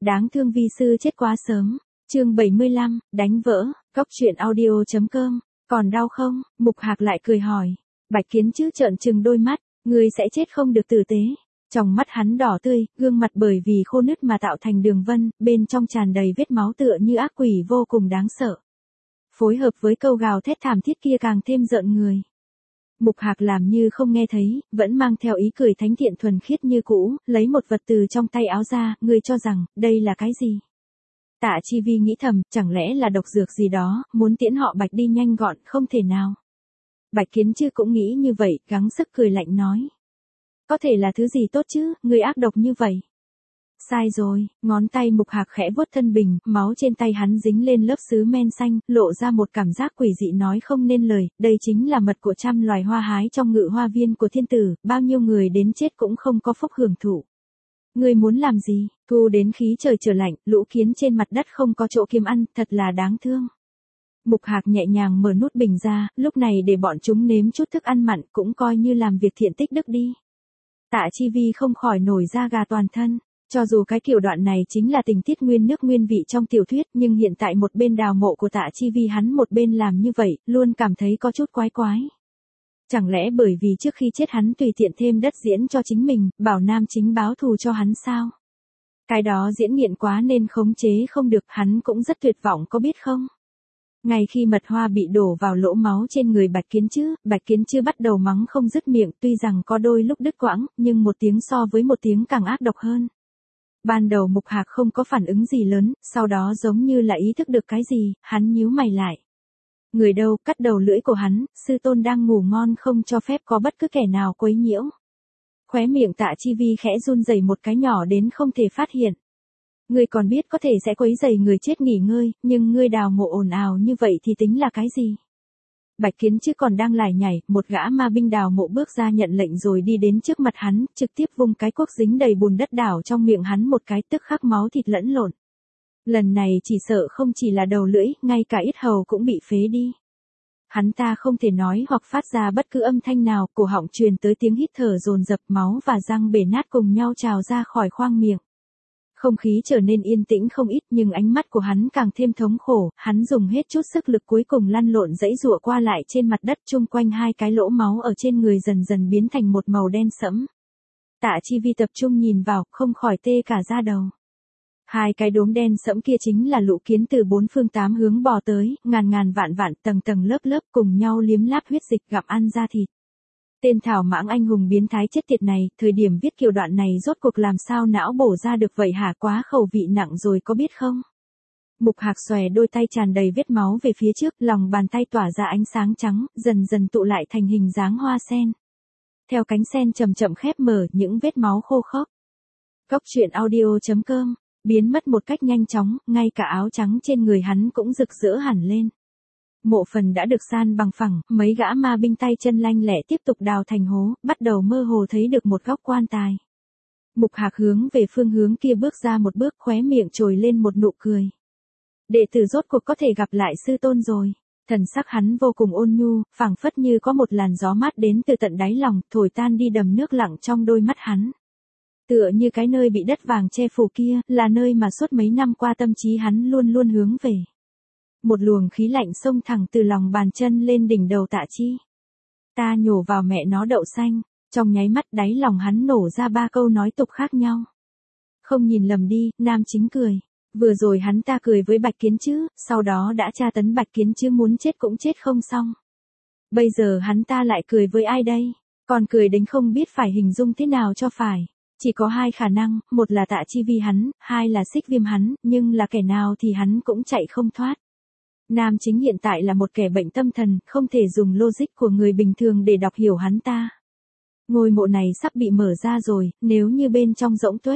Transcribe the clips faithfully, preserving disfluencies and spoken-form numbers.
Đáng thương vi sư chết quá sớm. Chương bảy mươi lăm, đánh vỡ. Cốc truyện audio chấm com. Còn đau không? Mục Hạc lại cười hỏi. Bạch Kiến Trư trợn trừng đôi mắt, ngươi sẽ chết không được tử tế. Trong mắt hắn đỏ tươi, gương mặt bởi vì khô nứt mà tạo thành đường vân, bên trong tràn đầy vết máu tựa như ác quỷ vô cùng đáng sợ. Phối hợp với câu gào thét thảm thiết kia càng thêm rợn người. Mục Hạc làm như không nghe thấy, vẫn mang theo ý cười thánh thiện thuần khiết như cũ, lấy một vật từ trong tay áo ra, ngươi cho rằng, đây là cái gì? Tạ Chi Vi nghĩ thầm, chẳng lẽ là độc dược gì đó, muốn tiễn họ Bạch đi nhanh gọn, không thể nào. Bạch Kiến Trư cũng nghĩ như vậy, gắng sức cười lạnh nói. Có thể là thứ gì tốt chứ, ngươi ác độc như vậy. Sai rồi, ngón tay Mục Hạc khẽ vuốt thân bình, máu trên tay hắn dính lên lớp sứ men xanh, lộ ra một cảm giác quỷ dị nói không nên lời, đây chính là mật của trăm loài hoa hái trong ngự hoa viên của thiên tử, bao nhiêu người đến chết cũng không có phúc hưởng thụ. Ngươi muốn làm gì? Thu đến khí trời trở lạnh, lũ kiến trên mặt đất không có chỗ kiếm ăn, thật là đáng thương. Mục Hạc nhẹ nhàng mở nút bình ra, lúc này để bọn chúng nếm chút thức ăn mặn cũng coi như làm việc thiện tích đức đi. Tạ Chi Vi không khỏi nổi da gà toàn thân. Cho dù cái kiểu đoạn này chính là tình tiết nguyên nước nguyên vị trong tiểu thuyết, nhưng hiện tại một bên đào mộ của Tạ Chi Vi hắn một bên làm như vậy, luôn cảm thấy có chút quái quái. Chẳng lẽ bởi vì trước khi chết hắn tùy tiện thêm đất diễn cho chính mình, bảo nam chính báo thù cho hắn sao? Cái đó diễn nghiện quá nên khống chế không được, hắn cũng rất tuyệt vọng có biết không? Ngay khi mật hoa bị đổ vào lỗ máu trên người Bạch Kiến Trư, Bạch Kiến Trư bắt đầu mắng không dứt miệng, tuy rằng có đôi lúc đứt quãng, nhưng một tiếng so với một tiếng càng ác độc hơn. Ban đầu Mục Hạc không có phản ứng gì lớn, sau đó giống như là ý thức được cái gì, hắn nhíu mày lại. Người đâu, cắt đầu lưỡi của hắn, sư tôn đang ngủ ngon không cho phép có bất cứ kẻ nào quấy nhiễu. Khóe miệng Tạ Chi Vi khẽ run rẩy một cái nhỏ đến không thể phát hiện. Ngươi còn biết có thể sẽ quấy rầy người chết nghỉ ngơi, nhưng ngươi đào mộ ồn ào như vậy thì tính là cái gì? Bạch Kiến Trư còn đang lải nhải, một gã ma binh đào mộ bước ra nhận lệnh rồi đi đến trước mặt hắn, trực tiếp vung cái cuốc dính đầy bùn đất đảo trong miệng hắn một cái, tức khắc máu thịt lẫn lộn. Lần này chỉ sợ không chỉ là đầu lưỡi, ngay cả yết hầu cũng bị phế đi. Hắn ta không thể nói hoặc phát ra bất cứ âm thanh nào, cổ họng truyền tới tiếng hít thở dồn dập, máu và răng bể nát cùng nhau trào ra khỏi khoang miệng. Không khí trở nên yên tĩnh không ít nhưng ánh mắt của hắn càng thêm thống khổ, hắn dùng hết chút sức lực cuối cùng lăn lộn dãy giụa qua lại trên mặt đất, chung quanh hai cái lỗ máu ở trên người dần dần biến thành một màu đen sẫm. Tạ Chi Vi tập trung nhìn vào, không khỏi tê cả da đầu. Hai cái đốm đen sẫm kia chính là lũ kiến từ bốn phương tám hướng bò tới, ngàn ngàn vạn vạn tầng tầng lớp lớp cùng nhau liếm láp huyết dịch gặm ăn da thịt. Tên thảo mãng anh hùng biến thái chết tiệt này, thời điểm viết kiểu đoạn này rốt cuộc làm sao não bổ ra được vậy hả, quá khẩu vị nặng rồi có biết không? Mục Hạc xòe đôi tay tràn đầy vết máu về phía trước, lòng bàn tay tỏa ra ánh sáng trắng, dần dần tụ lại thành hình dáng hoa sen. Theo cánh sen chậm chậm khép mở, những vết máu khô khốc. Cốc truyện audio chấm com, biến mất một cách nhanh chóng, ngay cả áo trắng trên người hắn cũng rực rỡ hẳn lên. Mộ phần đã được san bằng phẳng, mấy gã ma binh tay chân lanh lẹ tiếp tục đào thành hố, bắt đầu mơ hồ thấy được một góc quan tài. Mục Hạc hướng về phương hướng kia bước ra một bước, khóe miệng trồi lên một nụ cười. Đệ tử rốt cuộc có thể gặp lại sư tôn rồi. Thần sắc hắn vô cùng ôn nhu, phảng phất như có một làn gió mát đến từ tận đáy lòng, thổi tan đi đầm nước lặng trong đôi mắt hắn. Tựa như cái nơi bị đất vàng che phủ kia, là nơi mà suốt mấy năm qua tâm trí hắn luôn luôn hướng về. Một luồng khí lạnh xông thẳng từ lòng bàn chân lên đỉnh đầu Tạ Chi. Ta nhổ vào mẹ nó đậu xanh, trong nháy mắt đáy lòng hắn nổ ra ba câu nói tục khác nhau. Không nhìn lầm đi, nam chính cười. Vừa rồi hắn ta cười với Bạch Kiến Trư, sau đó đã tra tấn Bạch Kiến Trư muốn chết cũng chết không xong. Bây giờ hắn ta lại cười với ai đây? Còn cười đến không biết phải hình dung thế nào cho phải. Chỉ có hai khả năng, một là Tạ Chi Vi hắn, hai là Xích Viêm hắn, nhưng là kẻ nào thì hắn cũng chạy không thoát. Nam chính hiện tại là một kẻ bệnh tâm thần, không thể dùng logic của người bình thường để đọc hiểu hắn ta. Ngôi mộ này sắp bị mở ra rồi, nếu như bên trong rỗng tuếch.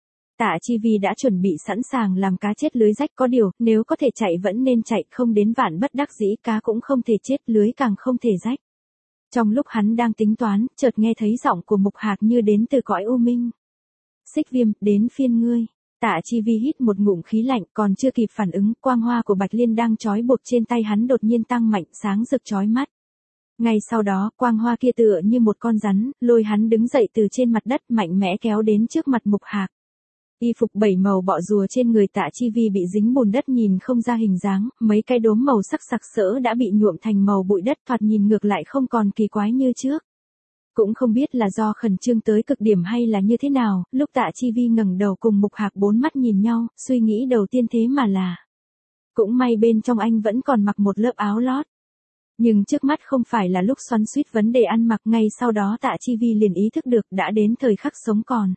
Tạ Chi Vi đã chuẩn bị sẵn sàng làm cá chết lưới rách, có điều, nếu có thể chạy vẫn nên chạy, không đến vạn bất đắc dĩ cá cũng không thể chết, lưới càng không thể rách. Trong lúc hắn đang tính toán, chợt nghe thấy giọng của Mục Hạc như đến từ cõi u minh. Xích Viêm, đến phiên ngươi. Tạ Chi Vi hít một ngụm khí lạnh, còn chưa kịp phản ứng, quang hoa của Bạch Liên đang trói buộc trên tay hắn đột nhiên tăng mạnh, sáng rực chói mắt. Ngay sau đó, quang hoa kia tựa như một con rắn, lôi hắn đứng dậy từ trên mặt đất, mạnh mẽ kéo đến trước mặt Mục Hạc. Y phục bảy màu bọ rùa trên người Tạ Chi Vi bị dính bùn đất nhìn không ra hình dáng, mấy cái đốm màu sắc sặc sỡ đã bị nhuộm thành màu bụi đất, thoạt nhìn ngược lại không còn kỳ quái như trước. Cũng không biết là do khẩn trương tới cực điểm hay là như thế nào, lúc Tạ Chi Vi ngẩng đầu cùng Mục Hạc bốn mắt nhìn nhau, suy nghĩ đầu tiên thế mà là cũng may bên trong anh vẫn còn mặc một lớp áo lót. Nhưng trước mắt không phải là lúc xoắn xuýt vấn đề ăn mặc, ngay sau đó Tạ Chi Vi liền ý thức được đã đến thời khắc sống còn.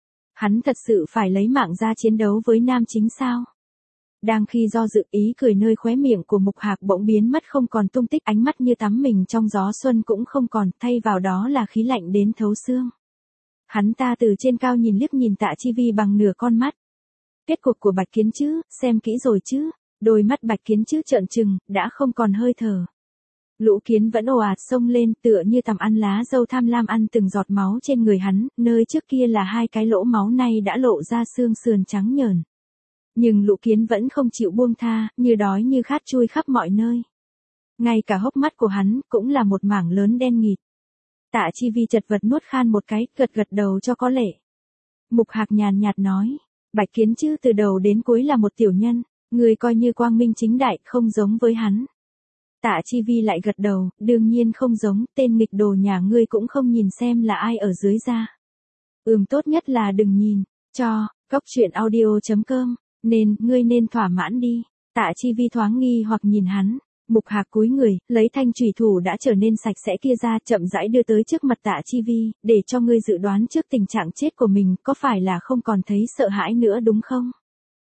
Hắn thật sự phải lấy mạng ra chiến đấu với nam chính sao? Đang khi do dự, ý cười nơi khóe miệng của Mục Hạc bỗng biến mất không còn tung tích, ánh mắt như tắm mình trong gió xuân cũng không còn, thay vào đó là khí lạnh đến thấu xương. Hắn ta từ trên cao nhìn liếc nhìn Tạ Chi Vi bằng nửa con mắt. Kết cục của Bạch Kiến chứ, xem kỹ rồi chứ? Đôi mắt Bạch Kiến chứ trợn trừng, đã không còn hơi thở. Lũ kiến vẫn ồ ạt xông lên, tựa như tằm ăn lá dâu tham lam ăn từng giọt máu trên người hắn, nơi trước kia là hai cái lỗ máu nay đã lộ ra xương sườn trắng nhờn. Nhưng lũ kiến vẫn không chịu buông tha, như đói như khát chui khắp mọi nơi. Ngay cả hốc mắt của hắn cũng là một mảng lớn đen nghịt. Tạ Chi Vi chật vật nuốt khan một cái, gật gật đầu cho có lệ. Mục Hạc nhàn nhạt nói, Bạch Kiến chứ từ đầu đến cuối là một tiểu nhân, người coi như quang minh chính đại, không giống với hắn. Tạ Chi Vi lại gật đầu, đương nhiên không giống, tên nghịch đồ nhà ngươi cũng không nhìn xem là ai ở dưới ra. Ừm, tốt nhất là đừng nhìn, cho, góc truyện audio chấm com, nên, ngươi nên thỏa mãn đi. Tạ Chi Vi thoáng nghi hoặc nhìn hắn, Mục Hạc cúi người, lấy thanh chùy thủ đã trở nên sạch sẽ kia ra, chậm rãi đưa tới trước mặt Tạ Chi Vi, để cho ngươi dự đoán trước tình trạng chết của mình, có phải là không còn thấy sợ hãi nữa đúng không?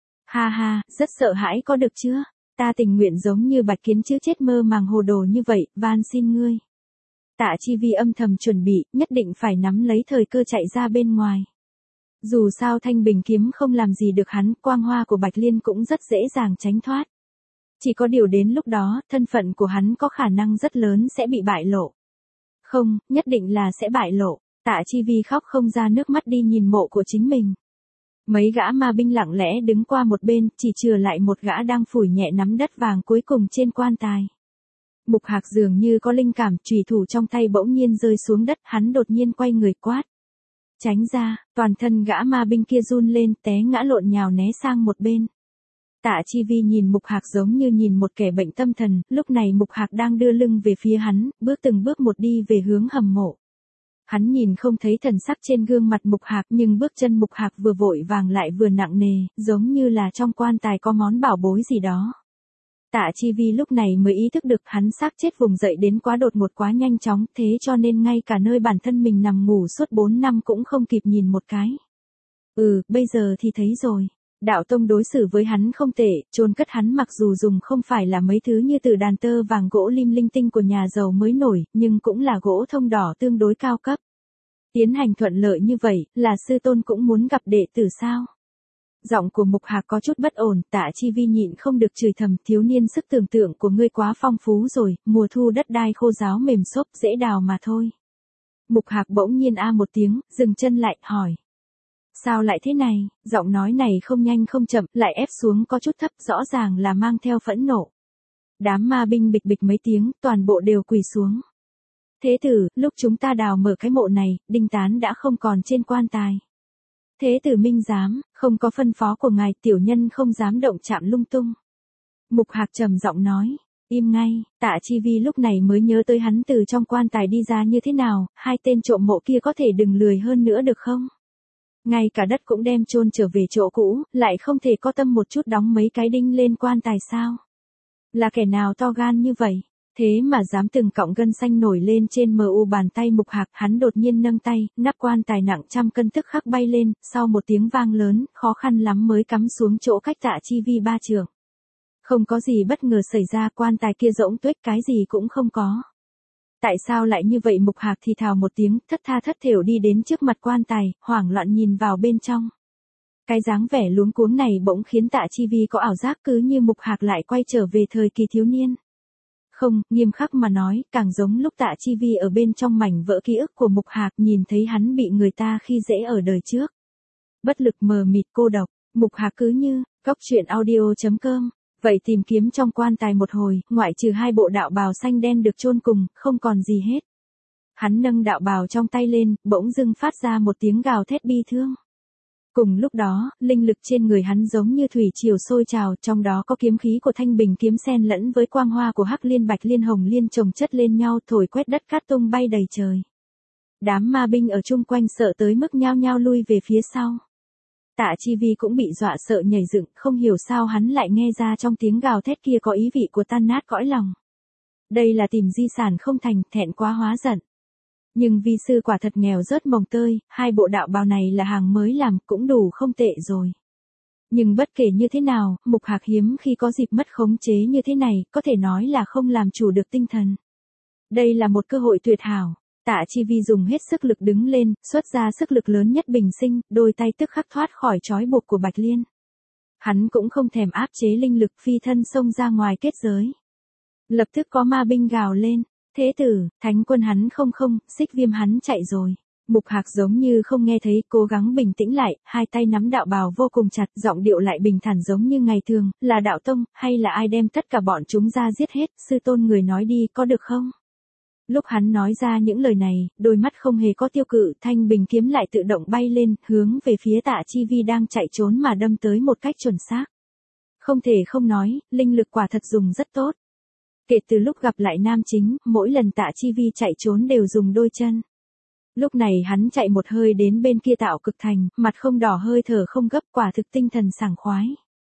Ha ha, rất sợ hãi có được chưa? Ta tình nguyện giống như Bạch Kiến chứ chết mơ màng hồ đồ như vậy, van xin ngươi. Tạ Chi Vi âm thầm chuẩn bị, nhất định phải nắm lấy thời cơ chạy ra bên ngoài. Dù sao thanh bình kiếm không làm gì được hắn, quang hoa của Bạch Liên cũng rất dễ dàng tránh thoát. Chỉ có điều đến lúc đó, thân phận của hắn có khả năng rất lớn sẽ bị bại lộ. Không, nhất định là sẽ bại lộ. Tạ Chi Vi khóc không ra nước mắt đi nhìn mộ của chính mình. Mấy gã ma binh lặng lẽ đứng qua một bên, chỉ chừa lại một gã đang phủi nhẹ nắm đất vàng cuối cùng trên quan tài. Mục Hạc dường như có linh cảm, chùy thủ trong tay bỗng nhiên rơi xuống đất, hắn đột nhiên quay người quát. Tránh ra, toàn thân gã ma binh kia run lên, té ngã lộn nhào né sang một bên. Tạ Chi Vi nhìn Mục Hạc giống như nhìn một kẻ bệnh tâm thần, lúc này Mục Hạc đang đưa lưng về phía hắn, bước từng bước một đi về hướng hầm mộ. Hắn nhìn không thấy thần sắc trên gương mặt Mục Hạc, nhưng bước chân Mục Hạc vừa vội vàng lại vừa nặng nề, giống như là trong quan tài có món bảo bối gì đó. Tạ Chi Vi lúc này mới ý thức được hắn xác chết vùng dậy đến quá đột ngột, quá nhanh chóng, thế cho nên ngay cả nơi bản thân mình nằm ngủ suốt bốn năm cũng không kịp nhìn một cái. Ừ, bây giờ thì thấy rồi. Đạo tông đối xử với hắn không tệ, chôn cất hắn mặc dù dùng không phải là mấy thứ như từ đàn tơ vàng gỗ lim linh tinh của nhà giàu mới nổi, nhưng cũng là gỗ thông đỏ tương đối cao cấp. Tiến hành thuận lợi như vậy, là sư tôn cũng muốn gặp đệ tử sao? Giọng của Mục Hạc có chút bất ổn, Tạ Chi Vi nhịn không được chửi thầm, thiếu niên sức tưởng tượng của ngươi quá phong phú rồi, mùa thu đất đai khô ráo mềm xốp dễ đào mà thôi. Mục Hạc bỗng nhiên a một tiếng, dừng chân lại, hỏi. Sao lại thế này? Giọng nói này không nhanh không chậm, lại ép xuống có chút thấp, rõ ràng là mang theo phẫn nộ. Đám ma binh bịch bịch mấy tiếng, toàn bộ đều quỳ xuống. Thế tử, lúc chúng ta đào mở cái mộ này, đinh tán đã không còn trên quan tài. Thế tử minh giám, không có phân phó của ngài, tiểu nhân không dám động chạm lung tung. Mục Hạc trầm giọng nói, im ngay. Tạ Chi Vi lúc này mới nhớ tới hắn từ trong quan tài đi ra như thế nào, hai tên trộm mộ kia có thể đừng lười hơn nữa được không? Ngay cả đất cũng đem chôn trở về chỗ cũ, lại không thể có tâm một chút đóng mấy cái đinh lên quan tài sao? Là kẻ nào to gan như vậy? Thế mà dám từng cọng gân xanh nổi lên trên mờ u bàn tay Mục Hạc, hắn đột nhiên nâng tay, nắp quan tài nặng trăm cân tức khắc bay lên, sau một tiếng vang lớn, khó khăn lắm mới cắm xuống chỗ cách Tạ Chi Vi ba trượng. Không có gì bất ngờ xảy ra, quan tài kia rỗng tuếch, cái gì cũng không có. Tại sao lại như vậy? Mục Hạc thì thào một tiếng, thất tha thất thểu đi đến trước mặt quan tài, hoảng loạn nhìn vào bên trong. Cái dáng vẻ luống cuống này bỗng khiến Tạ Chi Vi có ảo giác cứ như Mục Hạc lại quay trở về thời kỳ thiếu niên. Không, nghiêm khắc mà nói, càng giống lúc Tạ Chi Vi ở bên trong mảnh vỡ ký ức của Mục Hạc, nhìn thấy hắn bị người ta khi dễ ở đời trước. Bất lực mờ mịt cô độc, Mục Hạc cứ như, góc truyện audio chấm com. Vậy tìm kiếm trong quan tài một hồi, ngoại trừ hai bộ đạo bào xanh đen được chôn cùng, không còn gì hết. Hắn nâng đạo bào trong tay lên, bỗng dưng phát ra một tiếng gào thét bi thương. Cùng lúc đó, linh lực trên người hắn giống như thủy triều sôi trào, trong đó có kiếm khí của Thanh Bình kiếm xen lẫn với quang hoa của Hắc Liên Bạch Liên Hồng Liên chồng chất lên nhau, thổi quét đất cát tung bay đầy trời. Đám ma binh ở chung quanh sợ tới mức nhao nhao lui về phía sau. Tạ Chi Vi cũng bị dọa sợ nhảy dựng, không hiểu sao hắn lại nghe ra trong tiếng gào thét kia có ý vị của tan nát cõi lòng. Đây là tìm di sản không thành, thẹn quá hóa giận. Nhưng vi sư quả thật nghèo rớt mồng tơi, hai bộ đạo bào này là hàng mới làm cũng đủ không tệ rồi. Nhưng bất kể như thế nào, Mục Hạc hiếm khi có dịp mất khống chế như thế này, có thể nói là không làm chủ được tinh thần. Đây là một cơ hội tuyệt hảo. Tạ Chi Vi dùng hết sức lực đứng lên, xuất ra sức lực lớn nhất bình sinh, đôi tay tức khắc thoát khỏi trói buộc của Bạch Liên. Hắn cũng không thèm áp chế linh lực, phi thân xông ra ngoài kết giới. Lập tức có ma binh gào lên, thế tử, thánh quân hắn không không, Xích Viêm hắn chạy rồi. Mục Hạc giống như không nghe thấy, cố gắng bình tĩnh lại, hai tay nắm đạo bào vô cùng chặt, giọng điệu lại bình thản giống như ngày thường, là đạo tông, hay là ai đem tất cả bọn chúng ra giết hết, sư tôn người nói đi có được không? Lúc hắn nói ra những lời này, đôi mắt không hề có tiêu cự, thanh bình kiếm lại tự động bay lên, hướng về phía Tạ Chi Vi đang chạy trốn mà đâm tới một cách chuẩn xác. Không thể không nói, linh lực quả thật dùng rất tốt. Kể từ lúc gặp lại nam chính, mỗi lần Tạ Chi Vi chạy trốn đều dùng đôi chân. Lúc này hắn chạy một hơi đến bên kia Tạo Cực Thành, mặt không đỏ hơi thở không gấp, quả thực tinh thần sảng khoái.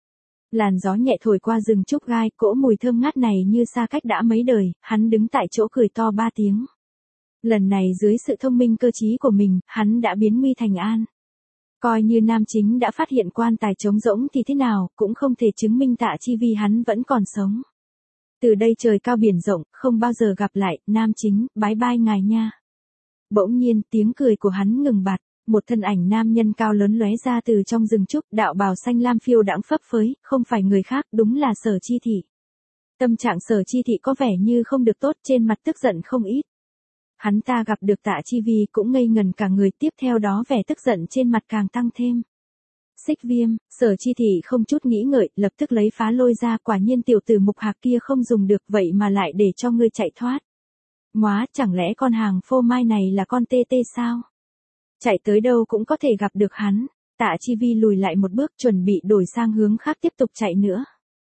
Làn gió nhẹ thổi qua rừng trúc gai, cỗ mùi thơm ngát này như xa cách đã mấy đời, hắn đứng tại chỗ cười to ba tiếng. Lần này dưới sự thông minh cơ trí của mình, hắn đã biến nguy thành an. Coi như nam chính đã phát hiện quan tài trống rỗng thì thế nào, cũng không thể chứng minh Tạ Chi Vi hắn vẫn còn sống. Từ đây trời cao biển rộng, không bao giờ gặp lại, nam chính, bái bai ngài nha. Bỗng nhiên, tiếng cười của hắn ngừng bặt. Một thân ảnh nam nhân cao lớn lóe ra từ trong rừng trúc, đạo bào xanh lam phiêu đãng phấp phới, không phải người khác, đúng là Sở Chi Thị. Tâm trạng Sở Chi Thị có vẻ như không được tốt, trên mặt tức giận không ít. Hắn ta gặp được Tạ Chi Vi cũng ngây ngần cả người, tiếp theo đó vẻ tức giận trên mặt càng tăng thêm. Xích Viêm, Sở Chi Thị không chút nghĩ ngợi, lập tức lấy phá lôi ra, quả nhiên tiểu tử Mục Hạc kia không dùng được, vậy mà lại để cho ngươi chạy thoát. Móa, chẳng lẽ con hàng phô mai này là con tê tê sao? Chạy tới đâu cũng có thể gặp được hắn. Tạ Chi Vi lùi lại một bước, chuẩn bị đổi sang hướng khác tiếp tục chạy nữa.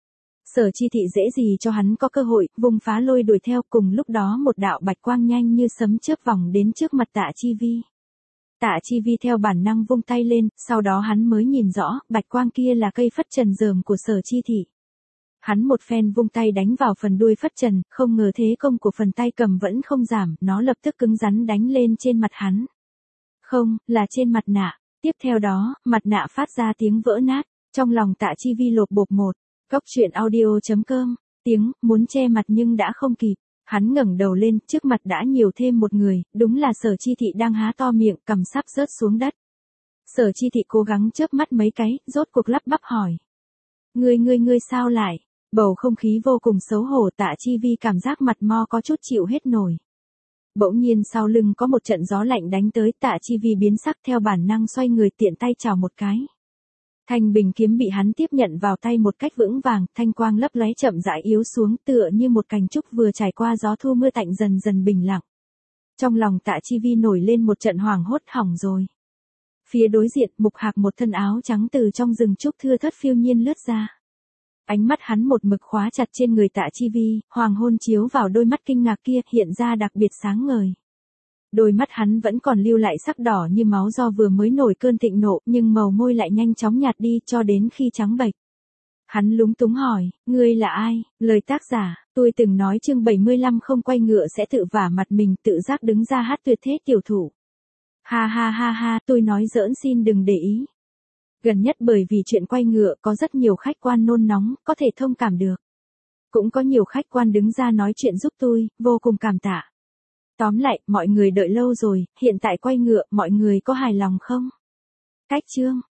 Sở Chi Thị dễ gì cho hắn có cơ hội, vùng phá lôi đuổi theo, cùng lúc đó một đạo bạch quang nhanh như sấm chớp vòng đến trước mặt Tạ Chi Vi. Tạ Chi Vi theo bản năng vung tay lên, sau đó hắn mới nhìn rõ, bạch quang kia là cây phất trần dởm của Sở Chi Thị. Hắn một phen vung tay đánh vào phần đuôi phất trần, không ngờ thế công của phần tay cầm vẫn không giảm, nó lập tức cứng rắn đánh lên trên mặt hắn. Không, là trên mặt nạ. Tiếp theo đó, mặt nạ phát ra tiếng vỡ nát. Trong lòng Tạ Chi Vi lột bột một. Góc truyện audio chấm com. Tiếng, muốn che mặt nhưng đã không kịp. Hắn ngẩng đầu lên, trước mặt đã nhiều thêm một người, đúng là Sở Chi Thị đang há to miệng, cầm sắp rớt xuống đất. Sở Chi Thị cố gắng chớp mắt mấy cái, rốt cuộc lắp bắp hỏi. Ngươi ngươi ngươi sao lại? Bầu không khí vô cùng xấu hổ, Tạ Chi Vi cảm giác mặt mo có chút chịu hết nổi. Bỗng nhiên sau lưng có một trận gió lạnh đánh tới, Tạ Chi Vi biến sắc theo bản năng xoay người tiện tay chào một cái. Thanh bình kiếm bị hắn tiếp nhận vào tay một cách vững vàng, thanh quang lấp lóe chậm rãi yếu xuống tựa như một cành trúc vừa trải qua gió thu mưa tạnh dần dần bình lặng. Trong lòng Tạ Chi Vi nổi lên một trận hoảng hốt, hỏng rồi. Phía đối diện, Mục Hạc một thân áo trắng từ trong rừng trúc thưa thớt phiêu nhiên lướt ra. Ánh mắt hắn một mực khóa chặt trên người Tạ Chi Vi, hoàng hôn chiếu vào đôi mắt kinh ngạc kia, hiện ra đặc biệt sáng ngời. Đôi mắt hắn vẫn còn lưu lại sắc đỏ như máu do vừa mới nổi cơn thịnh nộ, nhưng màu môi lại nhanh chóng nhạt đi cho đến khi trắng bệch. Hắn lúng túng hỏi, ngươi là ai? Lời tác giả, tôi từng nói chương bảy mươi lăm không quay ngựa sẽ tự vả mặt mình, tự giác đứng ra hát tuyệt thế tiểu thủ. Ha ha ha ha, tôi nói giỡn, xin đừng để ý. Gần nhất bởi vì chuyện quay ngựa có rất nhiều khách quan nôn nóng, có thể thông cảm được. Cũng có nhiều khách quan đứng ra nói chuyện giúp tôi, vô cùng cảm tạ. Tóm lại, mọi người đợi lâu rồi, hiện tại quay ngựa, mọi người có hài lòng không? Cách chương